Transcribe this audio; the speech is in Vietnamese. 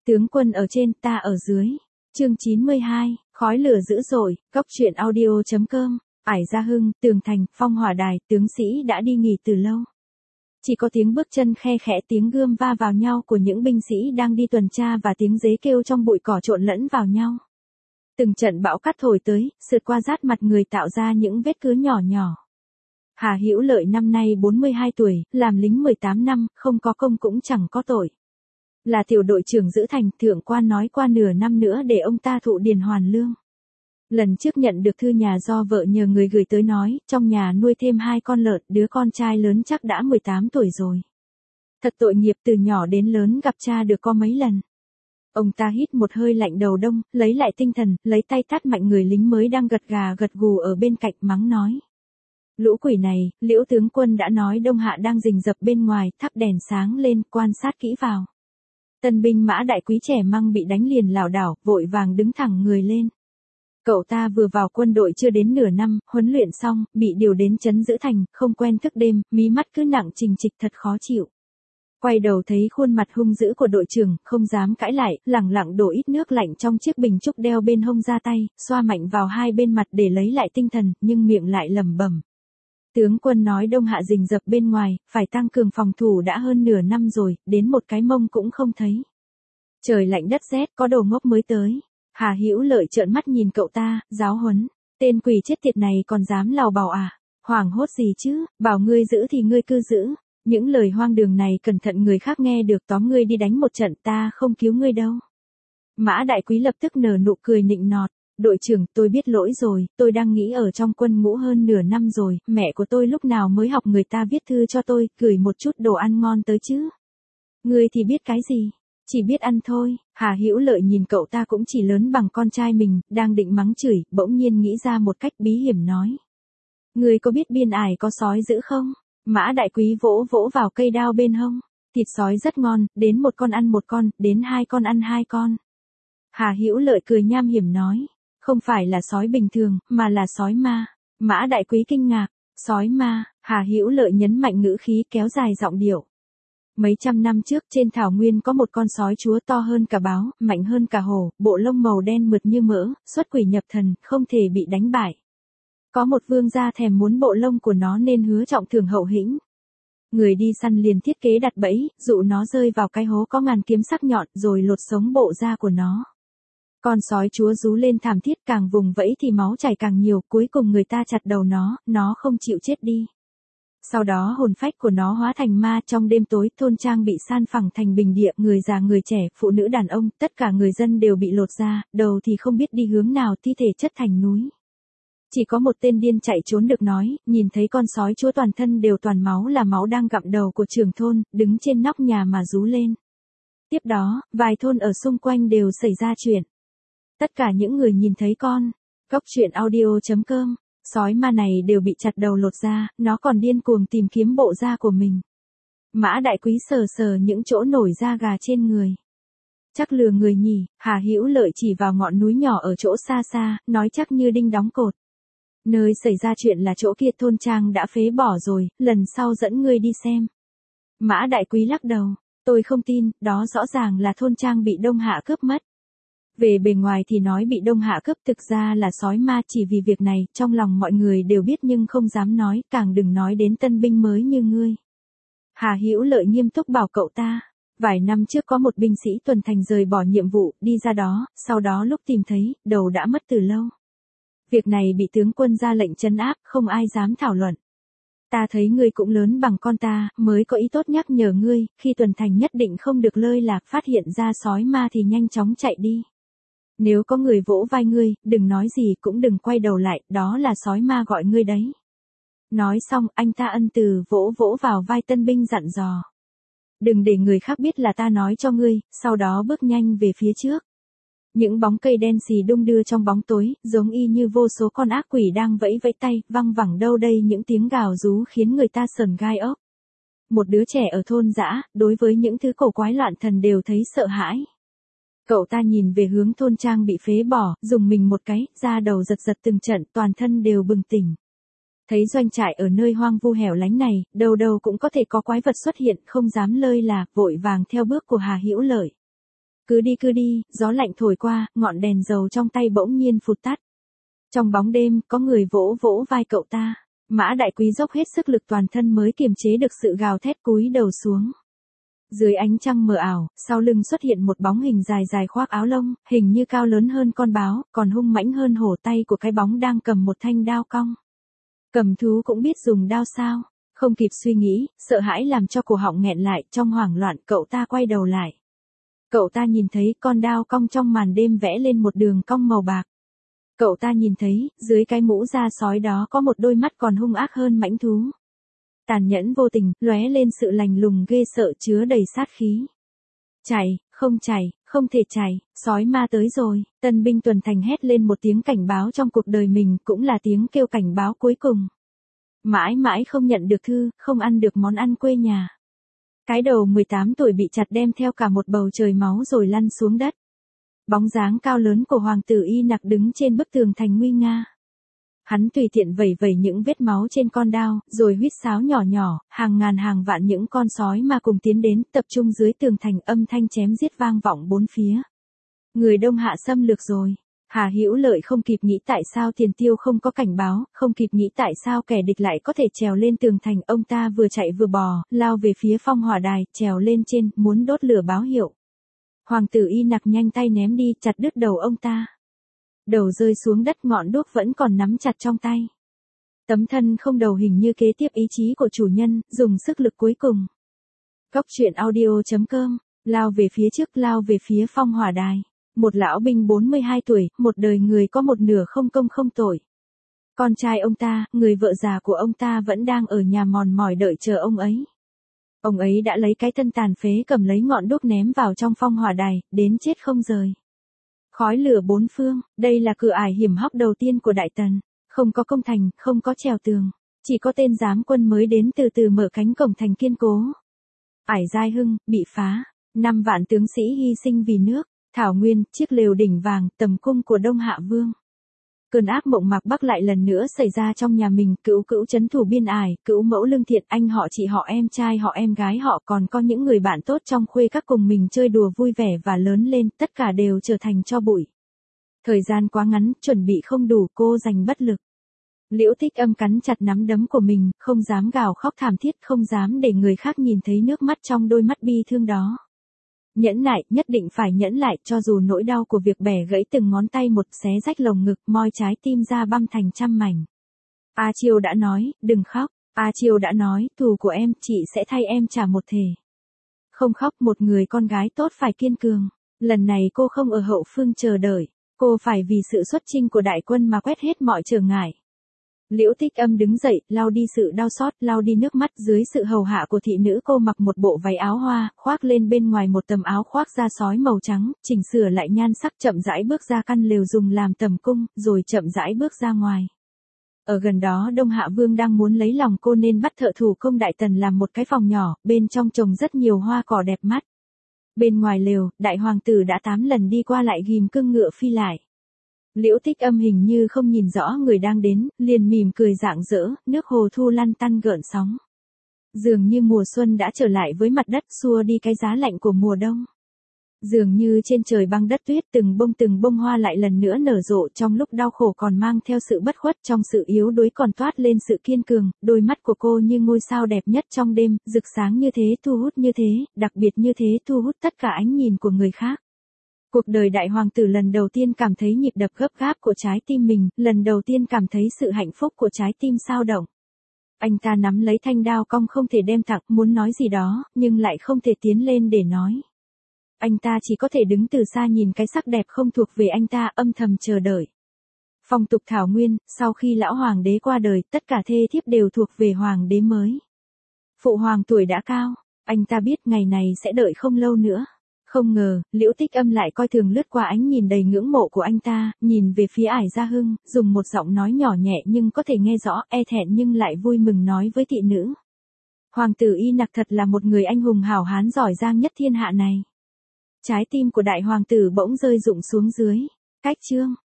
Tướng quân ở trên, ta ở dưới. Chương 92, khói lửa dữ dội, Cóc truyện audio.com, Ải Gia Hưng, Tường Thành, Phong Hỏa Đài, tướng sĩ đã đi nghỉ từ lâu. Chỉ có tiếng bước chân khe khẽ, tiếng gươm va vào nhau của những binh sĩ đang đi tuần tra và tiếng dế kêu trong bụi cỏ trộn lẫn vào nhau. Từng trận bão cát thổi tới, sượt qua rát mặt người tạo ra những vết cứa nhỏ nhỏ. Hà Hữu Lợi năm nay 42 tuổi, làm lính 18 năm, không có công cũng chẳng có tội. Là tiểu đội trưởng giữ thành, thượng quan nói qua nửa năm nữa để ông ta thụ điền hoàn lương. Lần trước nhận được thư nhà do vợ nhờ người gửi tới nói, trong nhà nuôi thêm 2 con lợn, đứa con trai lớn chắc đã 18 tuổi rồi. Thật tội nghiệp, từ nhỏ đến lớn gặp cha được có mấy lần. Ông ta hít một hơi lạnh đầu đông, lấy lại tinh thần, lấy tay tát mạnh người lính mới đang gật gà gật gù ở bên cạnh, mắng nói. Lũ quỷ này, Liễu tướng quân đã nói Đông Hạ đang rình rập bên ngoài, thắp đèn sáng lên, quan sát kỹ vào. Tân binh Mã Đại Quý trẻ măng bị đánh liền lảo đảo, vội vàng đứng thẳng người lên. Cậu ta vừa vào quân đội chưa đến nửa năm, huấn luyện xong, bị điều đến trấn giữ thành, không quen thức đêm, mí mắt cứ nặng trình trịch thật khó chịu. Quay đầu thấy khuôn mặt hung dữ của đội trưởng, không dám cãi lại, lẳng lặng đổ ít nước lạnh trong chiếc bình trúc đeo bên hông ra tay, xoa mạnh vào hai bên mặt để lấy lại tinh thần, nhưng miệng lại lẩm bẩm. Tướng quân nói Đông Hạ rình rập bên ngoài, phải tăng cường phòng thủ đã hơn nửa năm rồi, đến một cái mông cũng không thấy. Trời lạnh đất rét, có đồ ngốc mới tới. Hà Hữu Lợi trợn mắt nhìn cậu ta, giáo huấn. Tên quỷ chết tiệt này còn dám lào bảo à? Hoảng hốt gì chứ, bảo ngươi giữ thì ngươi cứ giữ. Những lời hoang đường này cẩn thận người khác nghe được, tóm ngươi đi đánh một trận, ta không cứu ngươi đâu. Mã Đại Quý lập tức nở nụ cười nịnh nọt. Đội trưởng, tôi biết lỗi rồi, tôi đang nghĩ ở trong quân ngũ hơn nửa năm rồi, mẹ của tôi lúc nào mới học người ta viết thư cho tôi, gửi một chút đồ ăn ngon tới chứ. Ngươi thì biết cái gì? Chỉ biết ăn thôi. Hà Hữu Lợi nhìn cậu ta cũng chỉ lớn bằng con trai mình, đang định mắng chửi, bỗng nhiên nghĩ ra một cách bí hiểm nói. Ngươi có biết biên ải có sói dữ không? Mã Đại Quý vỗ vỗ vào cây đao bên hông. Thịt sói rất ngon, đến một con ăn một con, đến 2 con ăn 2 con. Hà Hữu Lợi cười nham hiểm nói. Không phải là sói bình thường, mà là sói ma. Mã Đại Quý kinh ngạc. Sói ma. Hà Hữu Lợi nhấn mạnh ngữ khí, kéo dài giọng điệu. Mấy trăm năm trước trên thảo nguyên có một con sói chúa to hơn cả báo, mạnh hơn cả hổ, bộ lông màu đen mượt như mỡ, xuất quỷ nhập thần, không thể bị đánh bại. Có một vương gia thèm muốn bộ lông của nó nên hứa trọng thưởng hậu hĩnh. Người đi săn liền thiết kế đặt bẫy, dụ nó rơi vào cái hố có ngàn kiếm sắc nhọn rồi lột sống bộ da của nó. Con sói chúa rú lên thảm thiết, càng vùng vẫy thì máu chảy càng nhiều, cuối cùng người ta chặt đầu nó không chịu chết đi. Sau đó hồn phách của nó hóa thành ma, trong đêm tối, thôn trang bị san phẳng thành bình địa, người già người trẻ, phụ nữ đàn ông, tất cả người dân đều bị lột da, đầu thì không biết đi hướng nào, thi thể chất thành núi. Chỉ có một tên điên chạy trốn được nói, nhìn thấy con sói chúa toàn thân đều toàn máu là máu đang gặm đầu của trưởng thôn, đứng trên nóc nhà mà rú lên. Tiếp đó, vài thôn ở xung quanh đều xảy ra chuyện. Tất cả những người nhìn thấy Cóc truyện audio.com, sói ma này đều bị chặt đầu lột da, nó còn điên cuồng tìm kiếm bộ da của mình. Mã Đại Quý sờ sờ những chỗ nổi da gà trên người. Chắc lừa người nhỉ. Hà Hữu Lợi chỉ vào ngọn núi nhỏ ở chỗ xa xa, nói chắc như đinh đóng cột. Nơi xảy ra chuyện là chỗ kia, thôn trang đã phế bỏ rồi, lần sau dẫn ngươi đi xem. Mã Đại Quý lắc đầu, tôi không tin, đó rõ ràng là thôn trang bị Đông Hạ cướp mất. Về bề ngoài thì nói bị Đông Hạ cướp, thực ra là sói ma, chỉ vì việc này, trong lòng mọi người đều biết nhưng không dám nói, càng đừng nói đến tân binh mới như ngươi. Hà Hữu Lợi nghiêm túc bảo cậu ta, vài năm trước có một binh sĩ tuần thành rời bỏ nhiệm vụ, đi ra đó, sau đó lúc tìm thấy, đầu đã mất từ lâu. Việc này bị tướng quân ra lệnh trấn áp, không ai dám thảo luận. Ta thấy ngươi cũng lớn bằng con ta, mới có ý tốt nhắc nhở ngươi, khi tuần thành nhất định không được lơi lạc, phát hiện ra sói ma thì nhanh chóng chạy đi. Nếu có người vỗ vai ngươi, đừng nói gì cũng đừng quay đầu lại, đó là sói ma gọi ngươi đấy. Nói xong, anh ta ân từ vỗ vỗ vào vai tân binh dặn dò. Đừng để người khác biết là ta nói cho ngươi, sau đó bước nhanh về phía trước. Những bóng cây đen xì đung đưa trong bóng tối, giống y như vô số con ác quỷ đang vẫy vẫy tay, văng vẳng đâu đây những tiếng gào rú khiến người ta sởn gai ốc. Một đứa trẻ ở thôn dã, đối với những thứ cổ quái loạn thần đều thấy sợ hãi. Cậu ta nhìn về hướng thôn trang bị phế bỏ, dùng mình một cái, da đầu giật giật từng trận, toàn thân đều bừng tỉnh. Thấy doanh trại ở nơi hoang vu hẻo lánh này, đâu đâu cũng có thể có quái vật xuất hiện, không dám lơi là, vội vàng theo bước của Hà Hữu Lợi. Cứ đi, gió lạnh thổi qua, ngọn đèn dầu trong tay bỗng nhiên phụt tắt. Trong bóng đêm, có người vỗ vỗ vai cậu ta. Mã Đại Quý dốc hết sức lực toàn thân mới kiềm chế được sự gào thét cúi đầu xuống. Dưới ánh trăng mờ ảo, sau lưng xuất hiện một bóng hình dài dài khoác áo lông, hình như cao lớn hơn con báo, còn hung mãnh hơn hổ tay của cái bóng đang cầm một thanh đao cong. Cầm thú cũng biết dùng đao sao? Không kịp suy nghĩ, sợ hãi làm cho cổ họng nghẹn lại, trong hoảng loạn cậu ta quay đầu lại. Cậu ta nhìn thấy con đao cong trong màn đêm vẽ lên một đường cong màu bạc. Cậu ta nhìn thấy, dưới cái mũ da sói đó có một đôi mắt còn hung ác hơn mãnh thú. Tàn nhẫn vô tình, lóe lên sự lạnh lùng ghê sợ chứa đầy sát khí. Chạy, không thể chạy, sói ma tới rồi. Tân binh tuần thành hét lên một tiếng cảnh báo trong cuộc đời mình, cũng là tiếng kêu cảnh báo cuối cùng. Mãi mãi không nhận được thư, không ăn được món ăn quê nhà. Cái đầu 18 tuổi bị chặt đem theo cả một bầu trời máu rồi lăn xuống đất. Bóng dáng cao lớn của hoàng tử Y Nặc đứng trên bức tường thành nguy nga. Hắn tùy tiện vẩy vẩy những vết máu trên con đao, rồi huýt sáo nhỏ nhỏ, hàng ngàn hàng vạn những con sói mà cùng tiến đến, tập trung dưới tường thành, âm thanh chém giết vang vọng bốn phía. Người Đông Hạ xâm lược rồi. Hà Hữu Lợi không kịp nghĩ tại sao Tiền Tiêu không có cảnh báo, không kịp nghĩ tại sao kẻ địch lại có thể trèo lên tường thành, ông ta vừa chạy vừa bò, lao về phía phong hỏa đài, trèo lên trên, muốn đốt lửa báo hiệu. Hoàng tử Y Nặc nhanh tay ném đi, chặt đứt đầu ông ta. Đầu rơi xuống đất, ngọn đuốc vẫn còn nắm chặt trong tay. Tấm thân không đầu hình như kế tiếp ý chí của chủ nhân, dùng sức lực cuối cùng. Cóc truyện audio.com, lao về phía trước, lao về phía phong hỏa đài. Một lão binh 42 tuổi, một đời người có một nửa không công không tội. Con trai ông ta, người vợ già của ông ta vẫn đang ở nhà mòn mỏi đợi chờ ông ấy. Ông ấy đã lấy cái thân tàn phế cầm lấy ngọn đuốc ném vào trong phong hỏa đài, đến chết không rời. Khói lửa bốn phương, đây là cửa ải hiểm hóc đầu tiên của Đại Tần. Không có công thành, không có trèo tường. Chỉ có tên giám quân mới đến từ từ mở cánh cổng thành kiên cố. Ải Giai Hưng, bị phá. 5 vạn tướng sĩ hy sinh vì nước. Thảo Nguyên, chiếc lều đỉnh vàng, tầm cung của Đông Hạ Vương. Cơn ác mộng mạc Bắc lại lần nữa xảy ra trong nhà mình, Cữu trấn thủ biên ải, Cữu mẫu lương thiện, anh họ chị họ em trai họ em gái họ, còn có những người bạn tốt trong khuê các cùng mình chơi đùa vui vẻ và lớn lên, tất cả đều trở thành tro bụi. Thời gian quá ngắn, chuẩn bị không đủ, cô giành bất lực. Liễu Tích Âm cắn chặt nắm đấm của mình, không dám gào khóc thảm thiết, không dám để người khác nhìn thấy nước mắt trong đôi mắt bi thương đó. Nhẫn nại, nhất định phải nhẫn lại, cho dù nỗi đau của việc bẻ gãy từng ngón tay một, xé rách lồng ngực, moi trái tim ra băm thành trăm mảnh. A Chiêu đã nói, đừng khóc. A Chiêu đã nói, thù của em, chị sẽ thay em trả một thể. Không khóc, một người con gái tốt phải kiên cường. Lần này cô không ở hậu phương chờ đợi. Cô phải vì sự xuất chinh của đại quân mà quét hết mọi trở ngại. Liễu Tích Âm đứng dậy, lau đi sự đau xót, lau đi nước mắt, dưới sự hầu hạ của thị nữ cô mặc một bộ váy áo hoa, khoác lên bên ngoài một tấm áo khoác da sói màu trắng, chỉnh sửa lại nhan sắc, chậm rãi bước ra căn lều dùng làm tầm cung, rồi chậm rãi bước ra ngoài. Ở gần đó Đông Hạ Vương đang muốn lấy lòng cô nên bắt thợ thủ công Đại Tần làm một cái phòng nhỏ, bên trong trồng rất nhiều hoa cỏ đẹp mắt. Bên ngoài lều, đại hoàng tử đã 8 lần đi qua lại ghim cưng ngựa phi lại. Liễu Tích Âm hình như không nhìn rõ người đang đến, liền mỉm cười rạng rỡ, nước hồ thu lăn tăn gợn sóng. Dường như mùa xuân đã trở lại với mặt đất, xua đi cái giá lạnh của mùa đông. Dường như trên trời băng đất tuyết, từng bông hoa lại lần nữa nở rộ, trong lúc đau khổ còn mang theo sự bất khuất, trong sự yếu đuối còn toát lên sự kiên cường. Đôi mắt của cô như ngôi sao đẹp nhất trong đêm, rực sáng như thế, thu hút như thế, đặc biệt như thế, thu hút tất cả ánh nhìn của người khác. Cuộc đời đại hoàng tử lần đầu tiên cảm thấy nhịp đập gấp gáp của trái tim mình, lần đầu tiên cảm thấy sự hạnh phúc của trái tim xao động. Anh ta nắm lấy thanh đao cong không thể đem thẳng, muốn nói gì đó, nhưng lại không thể tiến lên để nói. Anh ta chỉ có thể đứng từ xa nhìn cái sắc đẹp không thuộc về anh ta, âm thầm chờ đợi. Phong tục Thảo Nguyên, sau khi lão hoàng đế qua đời, tất cả thê thiếp đều thuộc về hoàng đế mới. Phụ hoàng tuổi đã cao, anh ta biết ngày này sẽ đợi không lâu nữa. Không ngờ, Liễu Tích Âm lại coi thường lướt qua ánh nhìn đầy ngưỡng mộ của anh ta, nhìn về phía Ải Gia Hưng, dùng một giọng nói nhỏ nhẹ nhưng có thể nghe rõ, e thẹn nhưng lại vui mừng nói với thị nữ. Hoàng tử Y Nặc thật là một người anh hùng hảo hán giỏi giang nhất thiên hạ này. Trái tim của đại hoàng tử bỗng rơi rụng xuống dưới. Cách chương.